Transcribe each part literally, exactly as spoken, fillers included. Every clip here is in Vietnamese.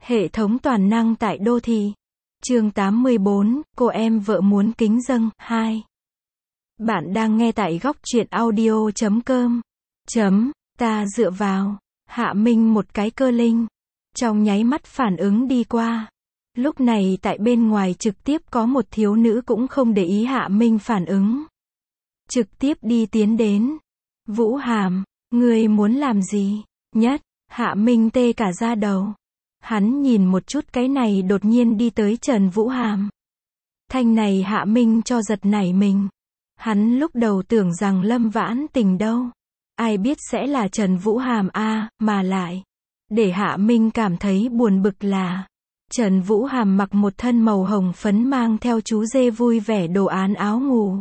Hệ thống toàn năng tại đô thị. Chương tám mươi bốn, cô em vợ muốn kính dâng, hai. Bạn đang nghe tại góc truyện audio chấm com. Chấm, ta dựa vào. Hạ Minh một cái cơ linh. Trong nháy mắt phản ứng đi qua. Lúc này tại bên ngoài trực tiếp có một thiếu nữ cũng không để ý Hạ Minh phản ứng. Trực tiếp đi tiến đến. Vũ Hàm, ngươi muốn làm gì? Nhất, Hạ Minh tê cả da đầu. Hắn nhìn một chút cái này đột nhiên đi tới Trần Vũ Hàm. Thanh này Hạ Minh cho giật nảy mình. Hắn lúc đầu tưởng rằng Lâm Vãn Tình đâu. Ai biết sẽ là Trần Vũ Hàm a, à, mà lại. Để Hạ Minh cảm thấy buồn bực là. Trần Vũ Hàm mặc một thân màu hồng phấn mang theo chú dê vui vẻ đồ án áo ngủ.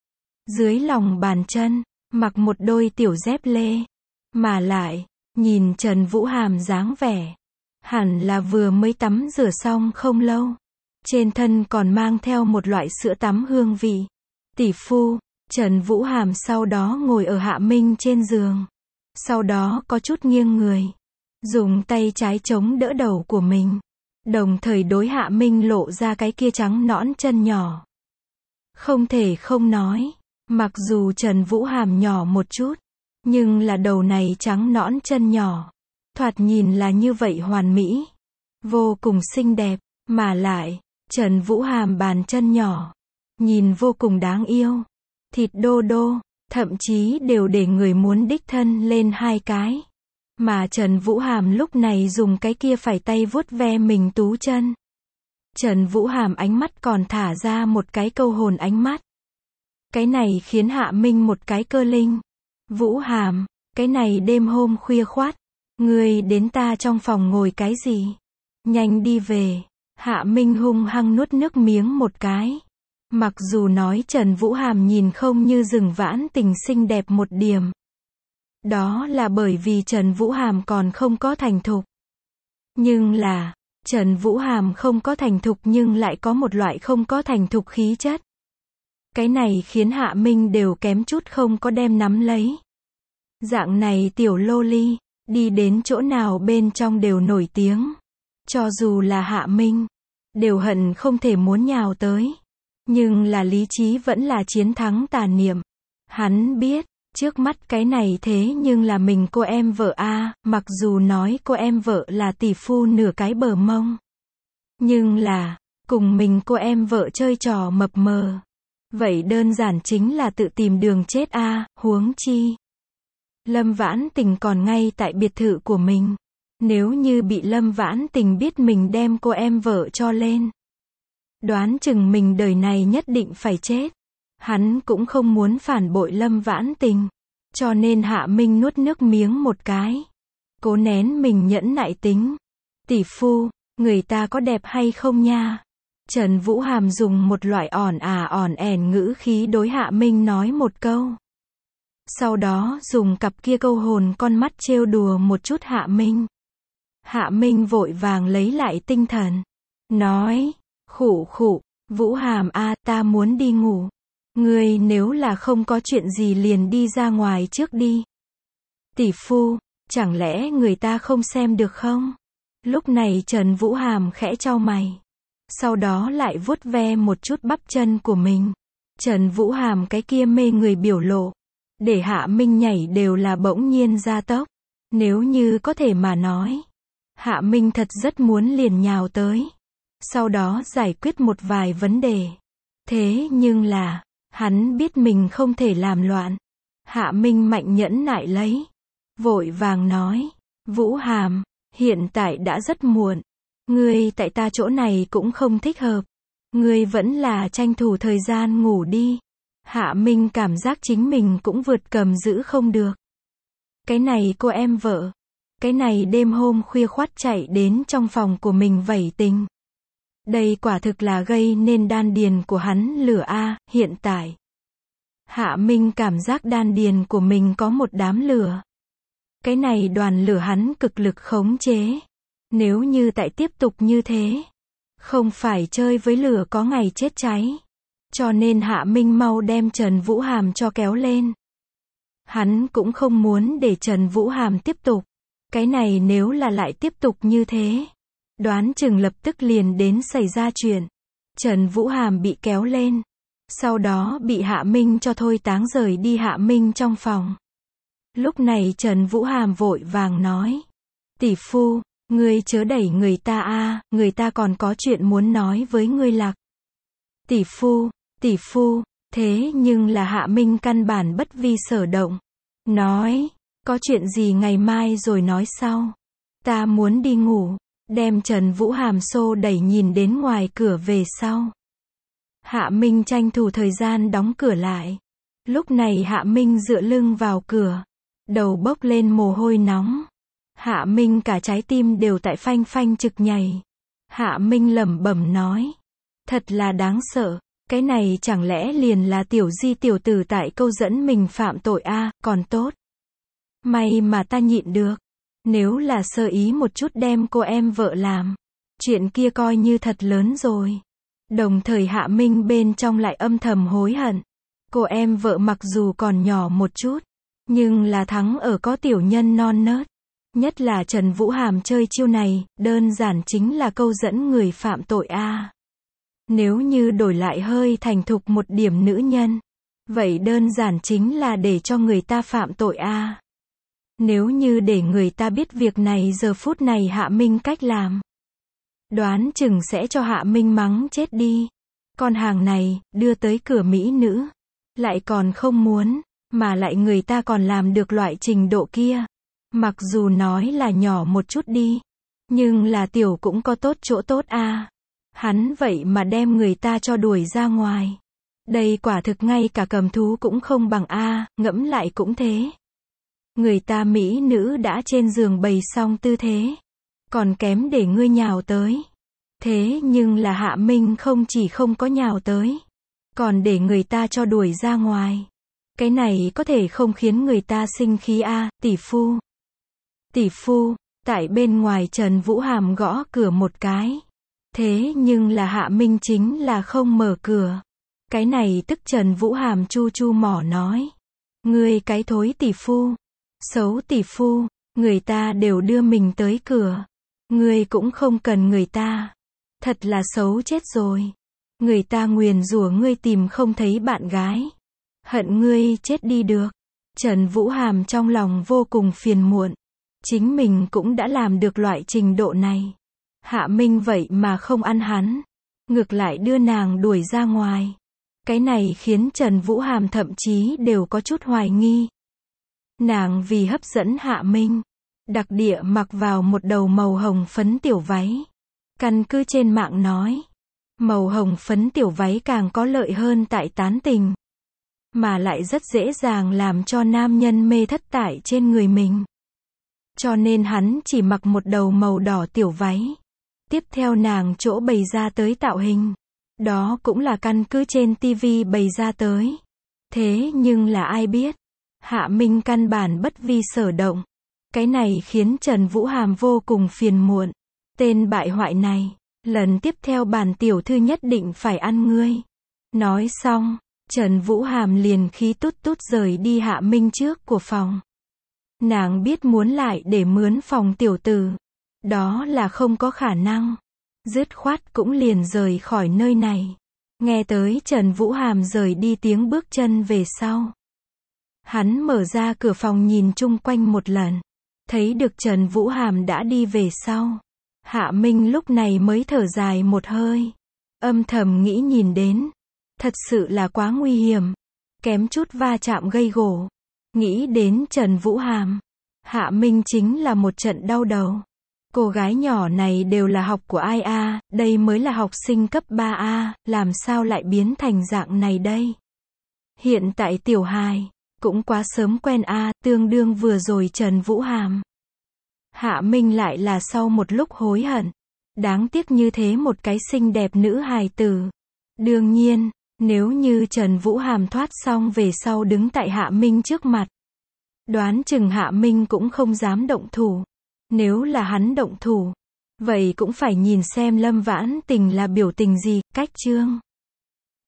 Dưới lòng bàn chân, mặc một đôi tiểu dép lê. Mà lại, nhìn Trần Vũ Hàm dáng vẻ. Hẳn là vừa mới tắm rửa xong không lâu. Trên thân còn mang theo một loại sữa tắm hương vị. Tỷ phu, Trần Vũ Hàm sau đó ngồi ở Hạ Minh trên giường. Sau đó có chút nghiêng người. Dùng tay trái chống đỡ đầu của mình. Đồng thời đối Hạ Minh lộ ra cái kia trắng nõn chân nhỏ. Không thể không nói. Mặc dù Trần Vũ Hàm nhỏ một chút. Nhưng là đầu này trắng nõn chân nhỏ. Thoạt nhìn là như vậy hoàn mỹ. Vô cùng xinh đẹp. Mà lại, Trần Vũ Hàm bàn chân nhỏ. Nhìn vô cùng đáng yêu. Thịt đô đô. Thậm chí đều để người muốn đích thân lên hai cái. Mà Trần Vũ Hàm lúc này dùng cái kia phải tay vuốt ve mình tú chân. Trần Vũ Hàm ánh mắt còn thả ra một cái câu hồn ánh mắt. Cái này khiến Hạ Minh một cái cơ linh. Vũ Hàm, cái này đêm hôm khuya khoát. Ngươi đến ta trong phòng ngồi cái gì? Nhanh đi về. Hạ Minh hung hăng nuốt nước miếng một cái. Mặc dù nói Trần Vũ Hàm nhìn không như rừng Vãn Tình xinh đẹp một điểm. Đó là bởi vì Trần Vũ Hàm còn không có thành thục. Nhưng là, Trần Vũ Hàm không có thành thục nhưng lại có một loại không có thành thục khí chất. Cái này khiến Hạ Minh đều kém chút không có đem nắm lấy. Dạng này tiểu lô ly, đi đến chỗ nào bên trong đều nổi tiếng. Cho dù là Hạ Minh, đều hận không thể muốn nhào tới. Nhưng là lý trí vẫn là chiến thắng tà niệm. Hắn biết, trước mắt cái này thế nhưng là mình cô em vợ a, à, mặc dù nói cô em vợ là tỷ phu nửa cái bờ mông. Nhưng là, cùng mình cô em vợ chơi trò mập mờ. Vậy đơn giản chính là tự tìm đường chết a, à, huống chi. Lâm Vãn Tình còn ngay tại biệt thự của mình. Nếu như bị Lâm Vãn Tình biết mình đem cô em vợ cho lên. Đoán chừng mình đời này nhất định phải chết. Hắn cũng không muốn phản bội Lâm Vãn Tình. Cho nên Hạ Minh nuốt nước miếng một cái. Cố nén mình nhẫn nại tính. Tỷ phu, người ta có đẹp hay không nha? Trần Vũ Hàm dùng một loại ỏn à ỏn ẻn ngữ khí đối Hạ Minh nói một câu. Sau đó dùng cặp kia câu hồn con mắt trêu đùa một chút Hạ Minh. Hạ Minh vội vàng lấy lại tinh thần. Nói, khụ khụ, Vũ Hàm a, à, ta muốn đi ngủ. Ngươi nếu là không có chuyện gì liền đi ra ngoài trước đi. Tỷ phu, chẳng lẽ người ta không xem được không? Lúc này Trần Vũ Hàm khẽ chau mày. Sau đó lại vuốt ve một chút bắp chân của mình. Trần Vũ Hàm cái kia mê người biểu lộ. Để Hạ Minh nhảy đều là bỗng nhiên ra tốc. Nếu như có thể mà nói. Hạ Minh thật rất muốn liền nhào tới. Sau đó giải quyết một vài vấn đề. Thế nhưng là, hắn biết mình không thể làm loạn. Hạ Minh mạnh nhẫn nại lấy. Vội vàng nói. Vũ Hàm, hiện tại đã rất muộn. Ngươi tại ta chỗ này cũng không thích hợp. Ngươi vẫn là tranh thủ thời gian ngủ đi. Hạ Minh cảm giác chính mình cũng vượt cầm giữ không được. Cái này cô em vợ. Cái này đêm hôm khuya khoắt chạy đến trong phòng của mình vẩy tình. Đây quả thực là gây nên đan điền của hắn lửa a, hiện tại. Hạ Minh cảm giác đan điền của mình có một đám lửa. Cái này đoàn lửa hắn cực lực khống chế. Nếu như tại tiếp tục như thế, không phải chơi với lửa có ngày chết cháy. Cho nên Hạ Minh mau đem Trần Vũ Hàm cho kéo lên. Hắn cũng không muốn để Trần Vũ Hàm tiếp tục. Cái này nếu là lại tiếp tục như thế, Đoán chừng lập tức liền đến xảy ra chuyện. Trần Vũ Hàm bị kéo lên. Sau đó bị Hạ Minh cho thôi táng rời đi Hạ Minh trong phòng. Lúc này Trần Vũ Hàm vội vàng nói. Tỷ phu, ngươi chớ đẩy người ta a, người ta còn có chuyện muốn nói với ngươi lạc. Tỷ phu, tỷ phu, thế nhưng là Hạ Minh căn bản bất vi sở động. Nói, có chuyện gì ngày mai rồi nói sau. Ta muốn đi ngủ, đem Trần Vũ Hàm xô đẩy nhìn đến ngoài cửa về sau. Hạ Minh tranh thủ thời gian đóng cửa lại. Lúc này Hạ Minh dựa lưng vào cửa, đầu bốc lên mồ hôi nóng. Hạ Minh cả trái tim đều tại phanh phanh trực nhảy. Hạ Minh lẩm bẩm nói. Thật là đáng sợ, cái này chẳng lẽ liền là tiểu di tiểu tử tại câu dẫn mình phạm tội a, à, còn tốt. May mà ta nhịn được. Nếu là sơ ý một chút đem cô em vợ làm, chuyện kia coi như thật lớn rồi. Đồng thời Hạ Minh bên trong lại âm thầm hối hận. Cô em vợ mặc dù còn nhỏ một chút, nhưng là thắng ở có tiểu nhân non nớt. Nhất là Trần Vũ Hàm chơi chiêu này, đơn giản chính là câu dẫn người phạm tội a. À. Nếu như đổi lại hơi thành thục một điểm nữ nhân, vậy đơn giản chính là để cho người ta phạm tội a. À. Nếu như để người ta biết việc này giờ phút này Hạ Minh cách làm, đoán chừng sẽ cho Hạ Minh mắng chết đi. Con hàng này, đưa tới cửa mỹ nữ, lại còn không muốn, mà lại người ta còn làm được loại trình độ kia. Mặc dù nói là nhỏ một chút đi, nhưng là tiểu cũng có tốt chỗ tốt a. À. Hắn vậy mà đem người ta cho đuổi ra ngoài. Đây quả thực ngay cả cầm thú cũng không bằng a, à, ngẫm lại cũng thế. Người ta mỹ nữ đã trên giường bày xong tư thế, còn kém để ngươi nhào tới. Thế nhưng là Hạ Minh không chỉ không có nhào tới, còn để người ta cho đuổi ra ngoài. Cái này có thể không khiến người ta sinh khí a, à, tỷ phu. Tỷ phu, tại bên ngoài Trần Vũ Hàm gõ cửa một cái. Thế nhưng là Hạ Minh chính là không mở cửa. Cái này tức Trần Vũ Hàm chu chu mỏ nói. Ngươi cái thối tỷ phu. Xấu tỷ phu, người ta đều đưa mình tới cửa. Ngươi cũng không cần người ta. Thật là xấu chết rồi. Người ta nguyền rủa ngươi tìm không thấy bạn gái. Hận ngươi chết đi được. Trần Vũ Hàm trong lòng vô cùng phiền muộn. Chính mình cũng đã làm được loại trình độ này. Hạ Minh vậy mà không ăn hắn. Ngược lại đưa nàng đuổi ra ngoài. Cái này khiến Trần Vũ Hàm thậm chí đều có chút hoài nghi. Nàng vì hấp dẫn Hạ Minh, đặc địa mặc vào một đầu màu hồng phấn tiểu váy. Căn cứ trên mạng nói, màu hồng phấn tiểu váy càng có lợi hơn tại tán tình. Mà lại rất dễ dàng làm cho nam nhân mê thất tại trên người mình. Cho nên hắn chỉ mặc một đầu màu đỏ tiểu váy. Tiếp theo nàng chỗ bày ra tới tạo hình. Đó cũng là căn cứ trên tivi bày ra tới. Thế nhưng là ai biết, Hạ Minh căn bản bất vi sở động. Cái này khiến Trần Vũ Hàm vô cùng phiền muộn. Tên bại hoại này, lần tiếp theo bản tiểu thư nhất định phải ăn ngươi. Nói xong, Trần Vũ Hàm liền khí tút tút rời đi Hạ Minh trước của phòng. Nàng biết muốn lại để mướn phòng tiểu tử, đó là không có khả năng. Dứt khoát cũng liền rời khỏi nơi này. Nghe tới Trần Vũ Hàm rời đi tiếng bước chân về sau. Hắn mở ra cửa phòng nhìn chung quanh một lần. Thấy được Trần Vũ Hàm đã đi về sau. Hạ Minh lúc này mới thở dài một hơi. Âm thầm nghĩ nhìn đến. Thật sự là quá nguy hiểm. Kém chút va chạm gây gổ. Nghĩ đến Trần Vũ Hàm. Hạ Minh chính là một trận đau đầu. Cô gái nhỏ này đều là học của ai a, à, đây mới là học sinh cấp ba a, à, làm sao lại biến thành dạng này đây? Hiện tại tiểu hài, cũng quá sớm quen a, à, tương đương vừa rồi Trần Vũ Hàm. Hạ Minh lại là sau một lúc hối hận. Đáng tiếc như thế một cái xinh đẹp nữ hài tử. Đương nhiên, nếu như Trần Vũ Hàm thoát xong về sau đứng tại Hạ Minh trước mặt. Đoán chừng Hạ Minh cũng không dám động thủ. Nếu là hắn động thủ, vậy cũng phải nhìn xem Lâm Vãn Tình là biểu tình gì, cách chương.